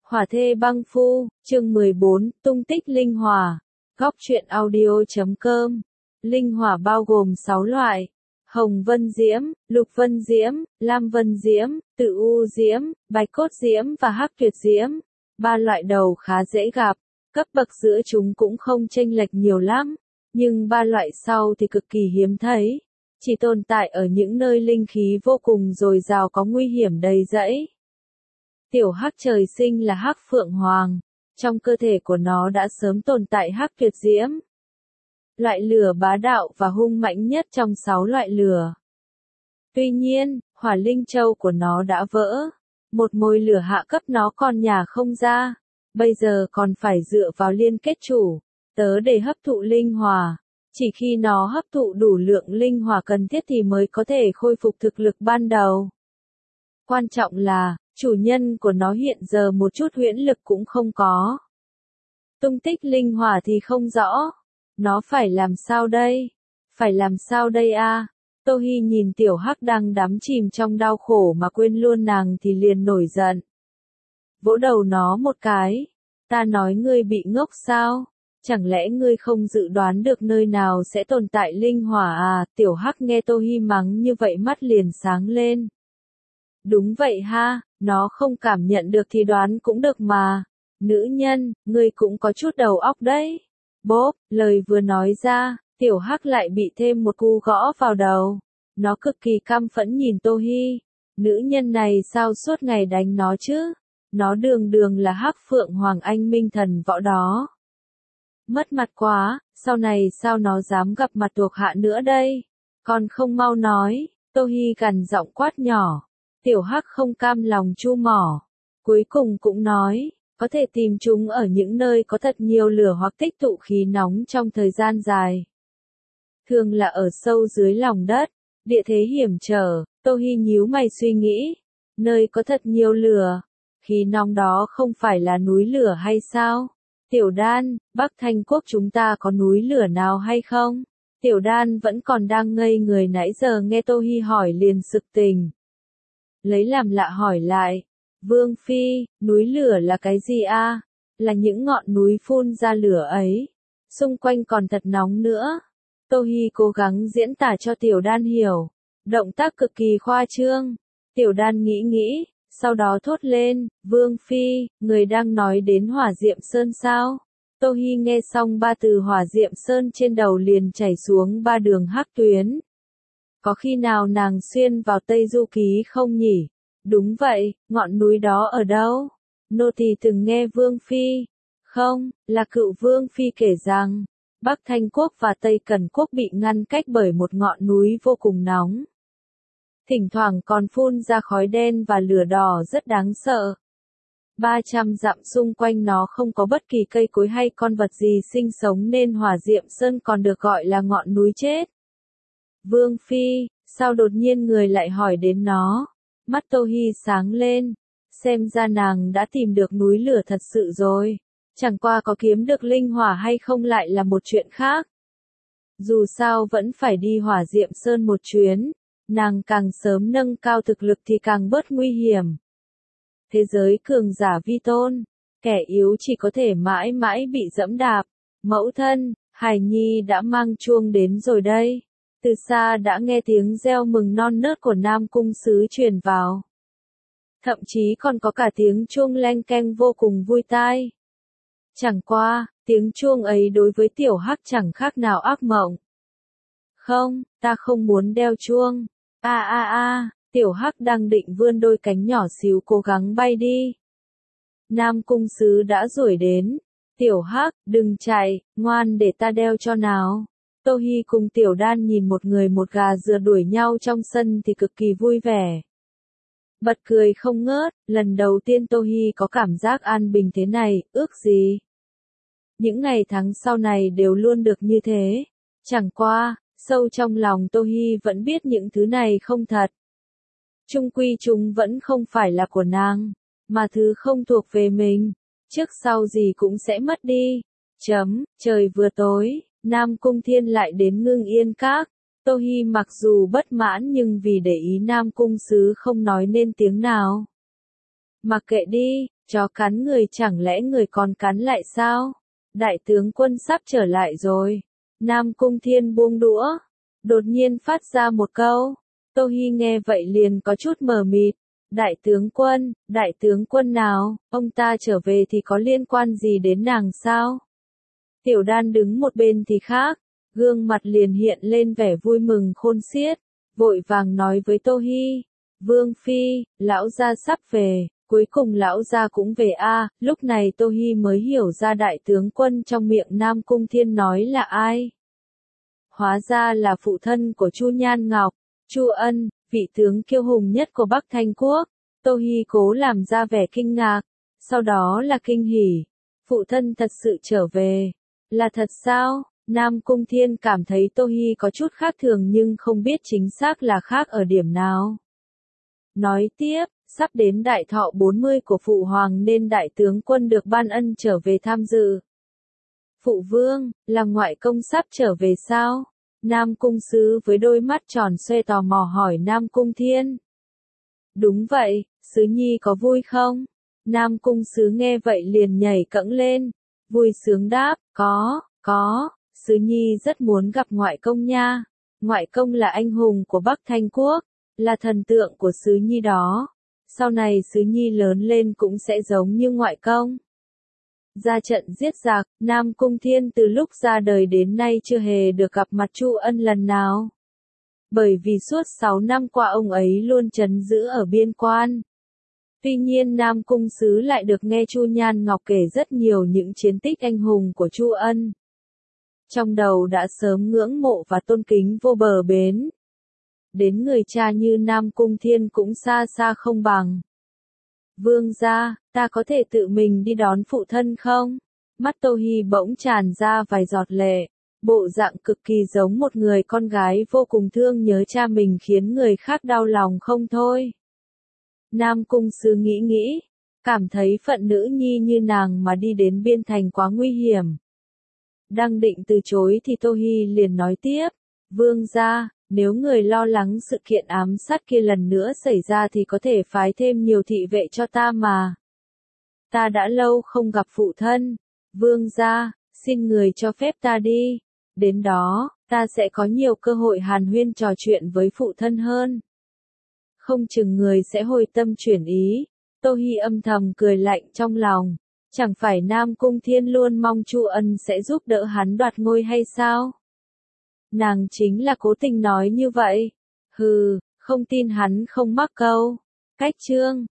Hỏa thê băng phu, chương 14, tung tích linh hỏa. Góc truyện audio.com. Linh hỏa bao gồm 6 loại: hồng vân diễm, lục vân diễm, lam vân diễm, tự u diễm, bạch cốt diễm và hắc tuyệt diễm. Ba loại đầu khá dễ gặp, cấp bậc giữa chúng cũng không chênh lệch nhiều lắm, nhưng ba loại sau thì cực kỳ hiếm thấy, chỉ tồn tại ở những nơi linh khí vô cùng dồi dào có nguy hiểm đầy rẫy. Tiểu hắc trời sinh là hắc phượng hoàng, trong cơ thể của nó đã sớm tồn tại hắc tuyệt diễm, loại lửa bá đạo và hung mãnh nhất trong 6 loại lửa. Tuy nhiên, hỏa linh châu của nó đã vỡ, một mồi lửa hạ cấp nó còn nhả không ra, bây giờ còn phải dựa vào liên kết chủ tớ để hấp thụ linh hỏa. Chỉ khi nó hấp thụ đủ lượng linh hỏa cần thiết thì mới có thể khôi phục thực lực ban đầu. Quan trọng là, chủ nhân của nó hiện giờ một chút huyễn lực cũng không có. Tung tích linh hỏa thì không rõ. Nó phải làm sao đây? Phải làm sao đây a? Tô Hi nhìn tiểu hắc đang đắm chìm trong đau khổ mà quên luôn nàng thì liền nổi giận. Vỗ đầu nó một cái. Ta nói ngươi bị ngốc sao? Chẳng lẽ ngươi không dự đoán được nơi nào sẽ tồn tại linh hỏa à? Tiểu hắc nghe Tô Hi mắng như vậy mắt liền sáng lên. Đúng vậy ha, nó không cảm nhận được thì đoán cũng được mà. Nữ nhân, ngươi cũng có chút đầu óc đấy. Bốp, lời vừa nói ra, tiểu hắc lại bị thêm một cú gõ vào đầu. Nó cực kỳ căm phẫn nhìn Tô Hi. Nữ nhân này sao suốt ngày đánh nó chứ? Nó đường đường là hắc phượng hoàng anh minh thần võ đó. Mất mặt quá, sau này sao nó dám gặp mặt thuộc hạ nữa đây? Còn không mau nói, Tô Hi gằn giọng quát nhỏ. Tiểu hắc không cam lòng chu mỏ. Cuối cùng cũng nói, có thể tìm chúng ở những nơi có thật nhiều lửa hoặc tích tụ khí nóng trong thời gian dài. Thường là ở sâu dưới lòng đất, địa thế hiểm trở. Tô Hi nhíu mày suy nghĩ. Nơi có thật nhiều lửa, khí nóng đó không phải là núi lửa hay sao? Tiểu Đan, Bắc Thanh Quốc chúng ta có núi lửa nào hay không? Tiểu Đan vẫn còn đang ngây người nãy giờ nghe Tô Hi hỏi liền sực tỉnh. Lấy làm lạ hỏi lại. Vương Phi, núi lửa là cái gì a? Là những ngọn núi phun ra lửa ấy. Xung quanh còn thật nóng nữa. Tô Hi cố gắng diễn tả cho Tiểu Đan hiểu. Động tác cực kỳ khoa trương. Tiểu Đan nghĩ, sau đó thốt lên, Vương Phi, người đang nói đến Hỏa Diệm Sơn sao? Tô Hi nghe xong ba từ Hỏa Diệm Sơn trên đầu liền chảy xuống ba đường hắc tuyến. Có khi nào nàng xuyên vào Tây Du Ký không nhỉ? Đúng vậy, ngọn núi đó ở đâu? Nô tỳ từng nghe Vương Phi. Không, là cựu Vương Phi kể rằng, Bắc Thanh Quốc và Tây Cẩn Quốc bị ngăn cách bởi một ngọn núi vô cùng nóng. Thỉnh thoảng còn phun ra khói đen và lửa đỏ rất đáng sợ. 300 dặm xung quanh nó không có bất kỳ cây cối hay con vật gì sinh sống nên Hỏa Diệm Sơn còn được gọi là ngọn núi chết. Vương Phi, sao đột nhiên người lại hỏi đến nó? Mắt Tô Hi sáng lên, xem ra nàng đã tìm được núi lửa thật sự rồi. Chẳng qua có kiếm được linh hỏa hay không lại là một chuyện khác. Dù sao vẫn phải đi Hỏa Diệm Sơn một chuyến, nàng càng sớm nâng cao thực lực thì càng bớt nguy hiểm. Thế giới cường giả vi tôn, kẻ yếu chỉ có thể mãi mãi bị dẫm đạp. Mẫu thân, hài nhi đã mang chuông đến rồi đây. Từ xa đã nghe tiếng reo mừng non nớt của Nam Cung Sứ truyền vào. Thậm chí còn có cả tiếng chuông leng keng vô cùng vui tai. Chẳng qua, tiếng chuông ấy đối với tiểu hắc chẳng khác nào ác mộng. Không, ta không muốn đeo chuông. Tiểu hắc đang định vươn đôi cánh nhỏ xíu cố gắng bay đi. Nam Cung Sứ đã đuổi đến. Tiểu hắc, đừng chạy, ngoan để ta đeo cho nào. Tô Hi cùng Tiểu Đan nhìn một người một gà rượt đuổi nhau trong sân thì cực kỳ vui vẻ. Bật cười không ngớt, lần đầu tiên Tô Hi có cảm giác an bình thế này, ước gì. Những ngày tháng sau này đều luôn được như thế. Chẳng qua, sâu trong lòng Tô Hi vẫn biết những thứ này không thật. Chung quy chúng vẫn không phải là của nàng, mà thứ không thuộc về mình. Trước sau gì cũng sẽ mất đi. Trời vừa tối. Nam Cung Thiên lại đến Ngưng Yên Các. Tô Hi mặc dù bất mãn nhưng vì để ý Nam Cung Sứ không nói nên tiếng nào. Mặc kệ đi, Chó cắn người chẳng lẽ người còn cắn lại sao? Đại tướng quân sắp trở lại rồi. Nam Cung Thiên buông đũa, đột nhiên phát ra một câu. Tô Hi nghe vậy liền có chút mờ mịt. Đại tướng quân nào, ông ta trở về thì có liên quan gì đến nàng sao? Tiểu Đan đứng một bên thì khác, gương mặt liền hiện lên vẻ vui mừng khôn xiết, vội vàng nói với Tô Hi, Vương Phi, lão gia sắp về, cuối cùng lão gia cũng về a. Lúc này Tô Hi mới hiểu ra đại tướng quân trong miệng Nam Cung Thiên nói là ai. Hóa ra là phụ thân của Chu Nhan Ngọc, Chu Ân, vị tướng kiêu hùng nhất của Bắc Thanh Quốc. Tô Hi cố làm ra vẻ kinh ngạc, sau đó là kinh hỉ. Phụ thân thật sự trở về. Là thật sao? Nam Cung Thiên cảm thấy Tô Hi có chút khác thường nhưng không biết chính xác là khác ở điểm nào. Nói tiếp, sắp đến đại thọ 40 của Phụ Hoàng nên đại tướng quân được ban ân trở về tham dự. Phụ Vương, là ngoại công sắp trở về sao? Nam Cung Sứ với đôi mắt tròn xoe tò mò hỏi Nam Cung Thiên. Đúng vậy, Sứ Nhi có vui không? Nam Cung Sứ nghe vậy liền nhảy cẫng lên, vui sướng đáp, có, Sứ Nhi rất muốn gặp ngoại công nha. Ngoại công là anh hùng của Bắc Thanh Quốc, là thần tượng của Sứ Nhi đó. Sau này Sứ Nhi lớn lên cũng sẽ giống như ngoại công. Ra trận giết giặc, Nam Cung Thiên từ lúc ra đời đến nay chưa hề được gặp mặt Chu Ân lần nào. Bởi vì suốt 6 năm qua ông ấy luôn trấn giữ ở biên quan. Tuy nhiên Nam Cung Sứ lại được nghe Chu Nhan Ngọc kể rất nhiều những chiến tích anh hùng của Chu Ân. Trong đầu đã sớm ngưỡng mộ và tôn kính vô bờ bến. Đến người cha như Nam Cung Thiên cũng xa xa không bằng. Vương gia, ta có thể tự mình đi đón phụ thân không? Mắt Tô Hi bỗng tràn ra vài giọt lệ. Bộ dạng cực kỳ giống một người con gái vô cùng thương nhớ cha mình khiến người khác đau lòng không thôi. Nam Cung Sứ nghĩ, cảm thấy phận nữ nhi như nàng mà đi đến biên thành quá nguy hiểm. Đang định từ chối thì Tô Hi liền nói tiếp, Vương gia, nếu người lo lắng sự kiện ám sát kia lần nữa xảy ra thì có thể phái thêm nhiều thị vệ cho ta mà. Ta đã lâu không gặp phụ thân. Vương gia, xin người cho phép ta đi. Đến đó, ta sẽ có nhiều cơ hội hàn huyên trò chuyện với phụ thân hơn. Không chừng người sẽ hồi tâm chuyển ý. Tô Hi âm thầm cười lạnh trong lòng. Chẳng phải Nam Cung Thiên luôn mong Chu Ân sẽ giúp đỡ hắn đoạt ngôi hay sao? Nàng chính là cố tình nói như vậy. Hừ, không tin hắn không mắc câu. Cách chương